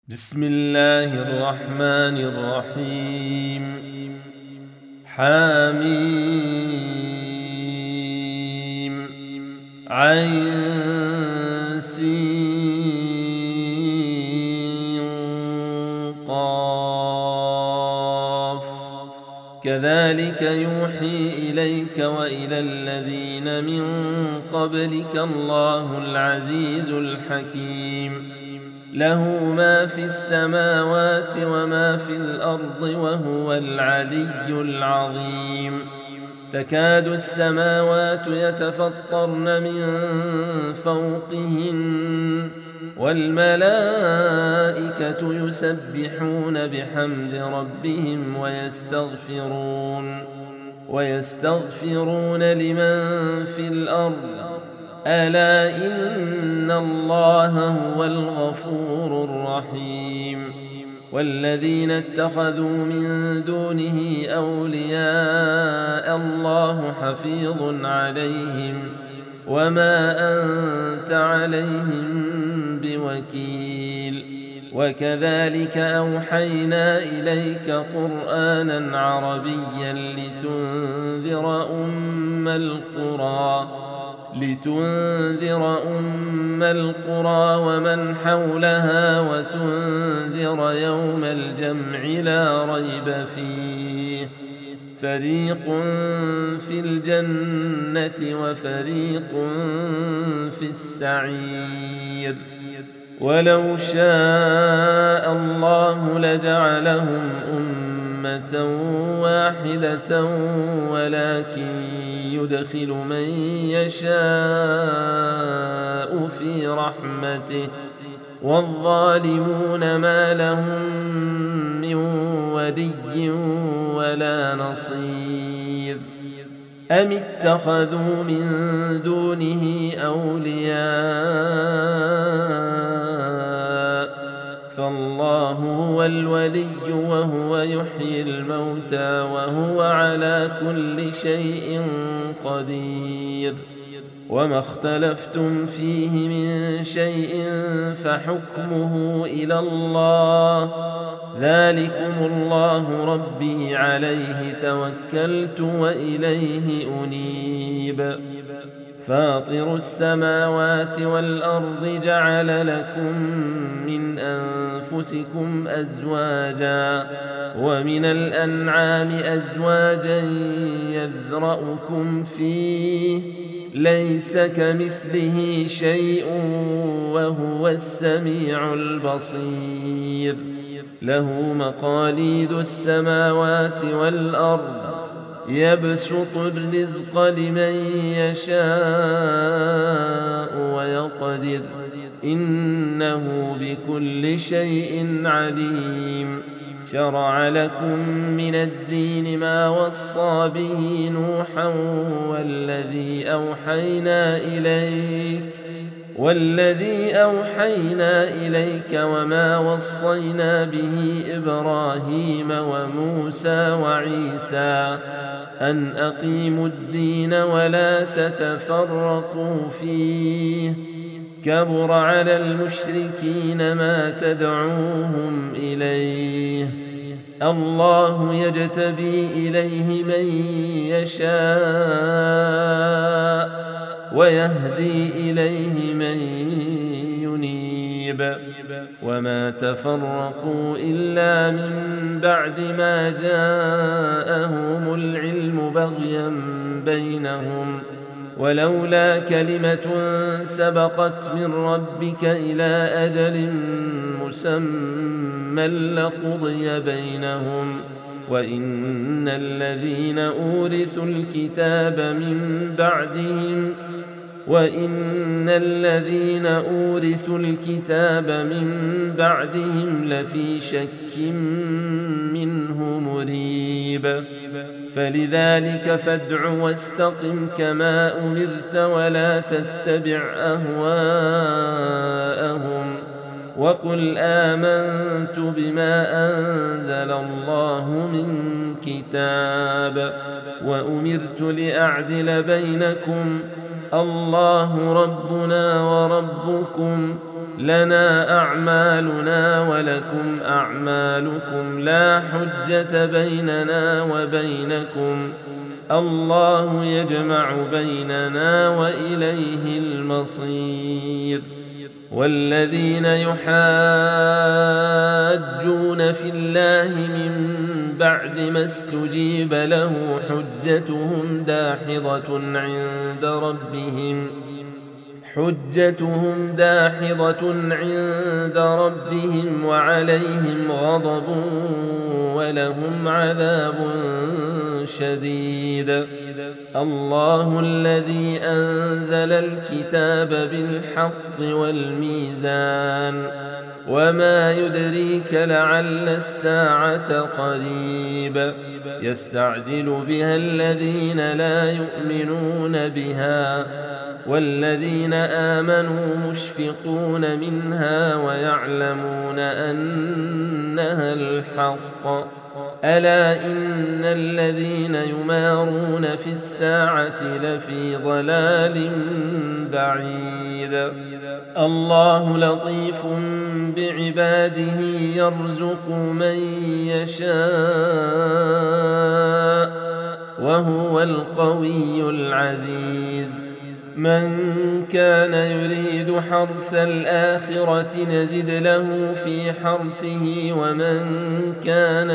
بسم الله الرحمن الرحيم. حميم عين سين قاف. كذلك يوحي إليك وإلى الذين من قبلك الله العزيز الحكيم. له ما في السماوات وما في الأرض وهو العلي العظيم. تكاد السماوات يتفطرن من فوقهن والملائكة يسبحون بحمد ربهم ويستغفرون لمن في الأرض ألا إن الله هو الغفور الرحيم. والذين اتخذوا من دونه أولياء الله حفيظ عليهم وما أنت عليهم بوكيل. وكذلك أوحينا إليك قرآنا عربيا لتنذر أم القرى ومن حولها وتنذر يوم الجمع لا ريب فيه. فريق في الجنة وفريق في السعير. ولو شاء الله لجعلهم أمة واحدة ولكن يدخل من يشاء في رحمته والظالمون ما لهم من ولي ولا نصير. أم اتخذوا من دونه أولياء فالله هو الولي وهو يحيي الموتى وهو على كل شيء قدير. وما اختلفتم فيه من شيء فحكمه إلى الله ذلكم الله ربي عليه توكلت وإليه أنيب. فاطر السماوات والأرض جعل لكم من أنفسكم أزواجا ومن الأنعام أزواجا يذرأكم فيه ليس كمثله شيء وهو السميع البصير. له مقاليد السماوات والأرض يبسط الرزق لمن يشاء ويقدر إنه بكل شيء عليم. شرع لكم من الدين ما وصى به نوحا والذي أوحينا إليك وما وصينا به إبراهيم وموسى وعيسى أن أقيموا الدين ولا تتفرقوا فيه. كبر على المشركين ما تدعوهم إليه. الله يجتبي إليه من يشاء ويهدي إليه من ينيب. وما تفرقوا إلا من بعد ما جاءهم العلم بغيا بينهم ولولا كلمة سبقت من ربك إلى أجل مسمى لقضي بينهم وإن الذين أورثوا الكتاب من بعدهم لفي شك منه مريب. فلذلك فادع واستقم كما أمرت ولا تتبع أهواءهم وقل آمنت بما أنزل الله من كتاب وأمرت لأعدل بينكم الله ربنا وربكم لنا أعمالنا ولكم أعمالكم لا حجة بيننا وبينكم الله يجمع بيننا وإليه المصير. والذين يحاجون في الله من بعد ما استجيب له حجتهم داحضة عند ربهم وعليهم غضب ولهم عذاب شديد. الله الذي أنزل الكتاب بالحق والميزان وما يدريك لعل الساعة قريب يستعجل بها الذين لا يؤمنون بها والذين آمنوا مشفقون منها ويعلمون أنها الحق. ألا إن الذين يمارون في الساعة لفي ضلال بعيد. الله لطيف بعباده يرزق من يشاء وهو القوي العزيز. من كان يريد حرث الآخرة نزد له في حرثه ومن كان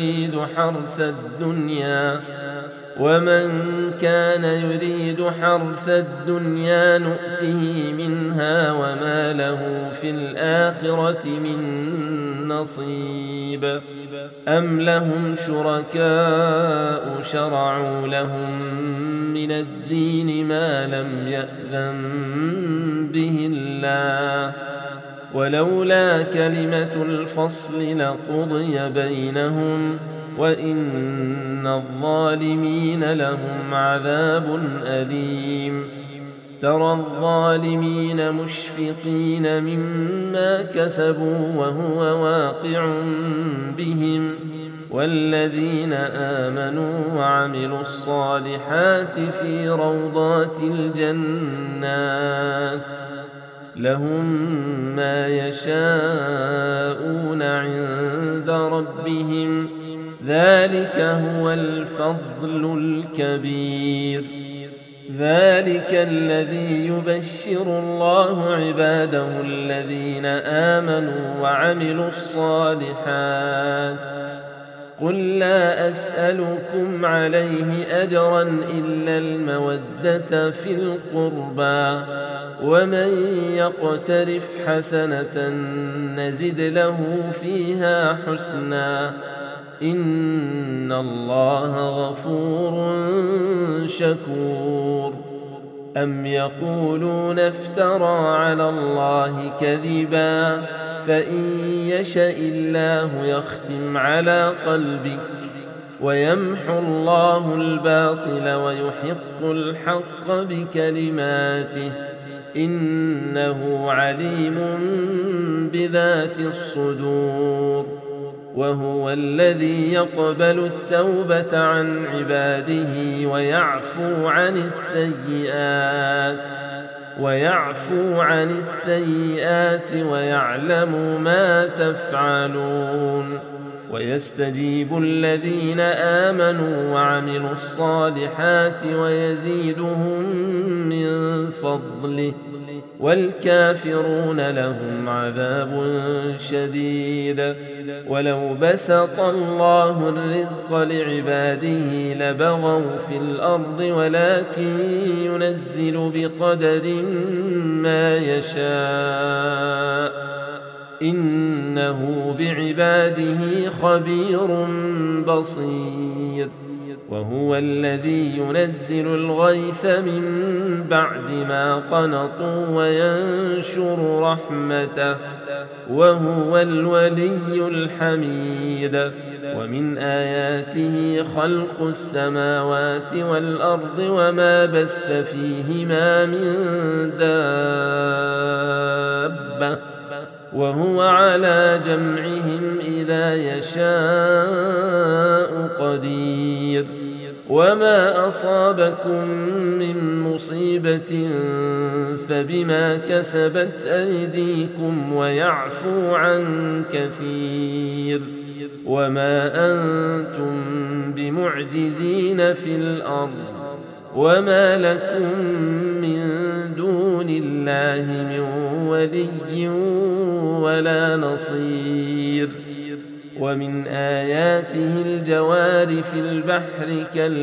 يريد حرث الدنيا نؤته منها وما له في الآخرة من نصيب. أم لهم شركاء شرعوا لهم من الدين ما لم يأذن به الله ولولا كلمة الفصل لقضي بينهم وإن الظالمين لهم عذاب أليم. ترى الظالمين مشفقين مما كسبوا وهو واقع بهم والذين آمنوا وعملوا الصالحات في روضات الجنات لهم ما يشاءون عند ربهم ذلك هو الفضل الكبير. ذلك الذي يبشر الله عباده الذين آمنوا وعملوا الصالحات. قل لا أسألكم عليه أجرا إلا المودة في القربى ومن يقترف حسنة نزد له فيها حسنا إن الله غفور شكور. أم يقولون افترى على الله كذبا فإن يشأ الله يختم على قلبك ويمحو الله الباطل ويحق الحق بكلماته إنه عليم بذات الصدور. وهو الذي يقبل التوبة عن عباده ويعفو عن السيئات ويعلم ما تفعلون. ويستجيب الذين آمنوا وعملوا الصالحات ويزيدهم من فضله والكافرون لهم عذاب شديد. ولو بسط الله الرزق لعباده لبغوا في الأرض ولكن ينزل بقدر ما يشاء إنه بعباده خبير بصير. وهو الذي ينزل الغيث من بعد ما قنطوا وينشر رحمته وهو الولي الحميد. ومن آياته خلق السماوات والأرض وما بث فيهما من دابة وهو على جمعهم إذا يشاء قدير. وما أصابكم من مصيبة فبما كسبت أيديكم ويعفو عن كثير وما أنتم بمعجزين في الأرض وما لكم من دون الله من ولي ولا نصير ومن آياته الجوار في البحر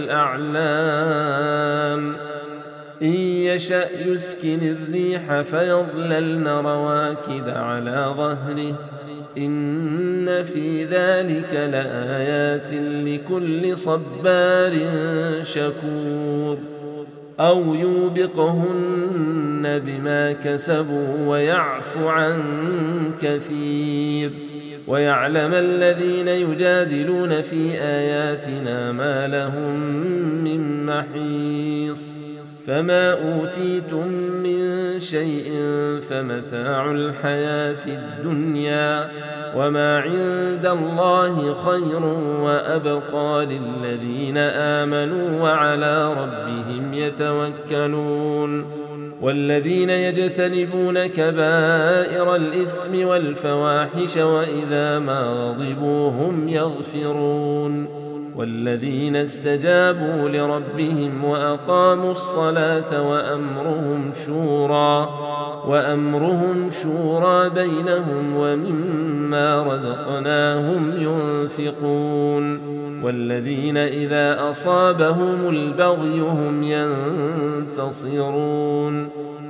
كالأعلام إن يشأ يسكن الريح فيظللن رواكد على ظهره إن في ذلك لآيات لكل صبار شكور أو يوبقهن بما كسبوا ويعفو عن كثير ويعلم الذين يجادلون في آياتنا ما لهم من محيص فما أوتيتم من شيء فمتاع الحياة الدنيا وما عند الله خير وأبقى للذين آمنوا وعلى ربهم يتوكلون والذين يجتنبون كبائر الإثم والفواحش وإذا ما غضبوا هم يغفرون والذين استجابوا لربهم وأقاموا الصلاة وأمرهم شورى بينهم ومما رزقناهم ينفقون والذين إذا أصابهم البغي هم ينتصرون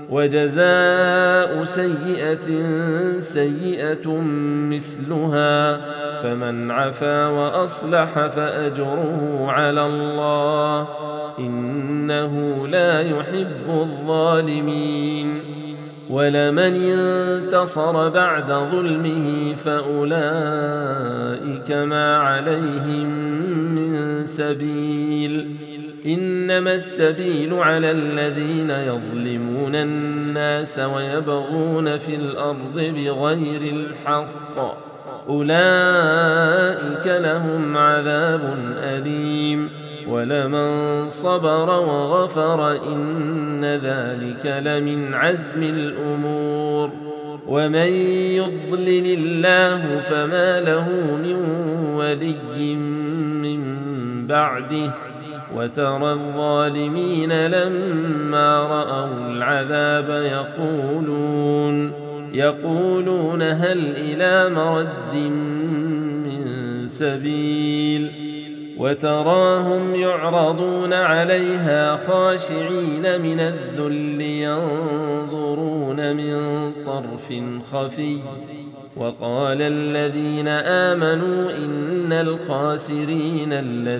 وجزاء سيئة سيئة مثلها فمن عفا وأصلح فأجره على الله إنه لا يحب الظالمين ولمن انتصر بعد ظلمه فأولئك ما عليهم من سبيل إنما السبيل على الذين يظلمون الناس ويبغون في الأرض بغير الحق أولئك لهم عذاب أليم ولمن صبر وغفر إن ذلك لمن عزم الأمور ومن يضلل الله فما له من ولي من بعده وترى الظالمين لما رأوا العذاب يقولون هل إلى مرد من سبيل وتراهم يعرضون عليها خاشعين من الذل ينظرون من طرف خفي وقال الذين آمنوا إن الخاسرين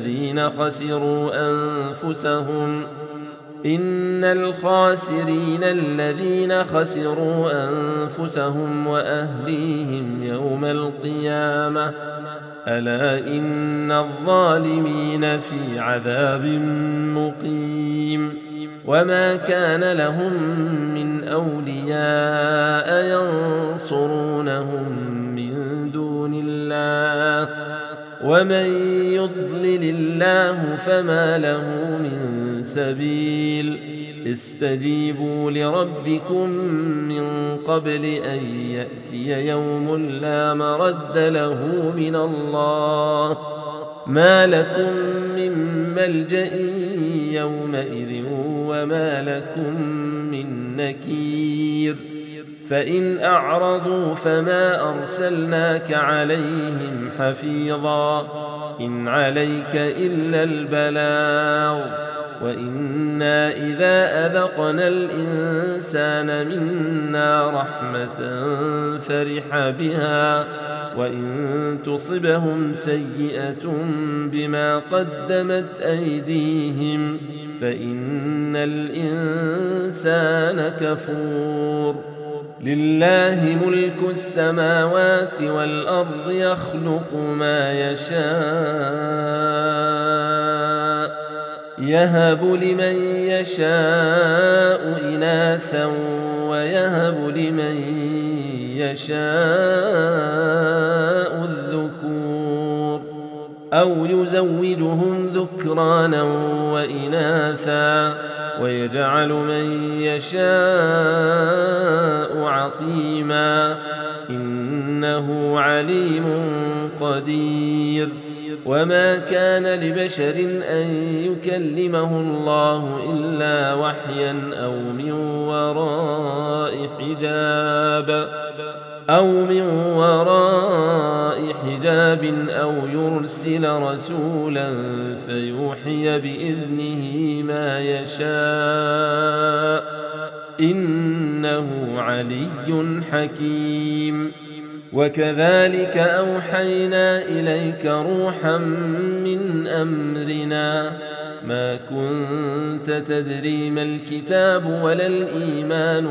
الذين خسروا أنفسهم وأهليهم يوم القيامة ألا إن الظالمين في عذاب مقيم وما كان لهم من أولياء ينصرونهم من دون الله ومن يضلل الله فما له من سبيل استجيبوا لربكم من قبل أن يأتي يوم لا مرد له من الله ما لكم من ملجأ يومئذ وما لكم من نكير فإن أعرضوا فما أرسلناك عليهم حفيظا إن عليك إلا البلاغ وإنا إذا أذقنا الإنسان منا رحمة فرح بها وإن تصبهم سيئة بما قدمت أيديهم فإن الإنسان كفور لله ملك السماوات والأرض يخلق ما يشاء يهب لمن يشاء إناثا ويهب لمن يشاء الذكور أو يزوجهم ذكرانا وإناثا ويجعل من يشاء عقيما إنه عليم قدير وما كان لبشر أن يكلمه الله إلا وحيا أو من وراء حجاب أو يرسل رسولا فيوحي بإذنه ما يشاء إنه علي حكيم وكذلك أوحينا إليك روحا من أمرنا ما كنت تدري ما الكتاب ولا الإيمان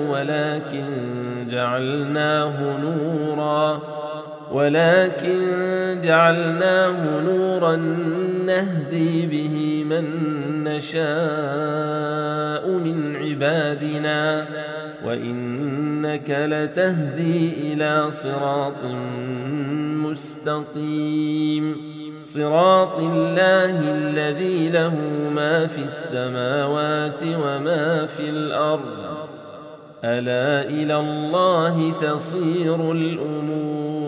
ولكن جعلناه نورا نهدي به من نشاء من عبادنا وإنك لتهدي إلى صراط مستقيم صراط الله الذي له ما في السماوات وما في الأرض ألا إلى الله تصير الأمور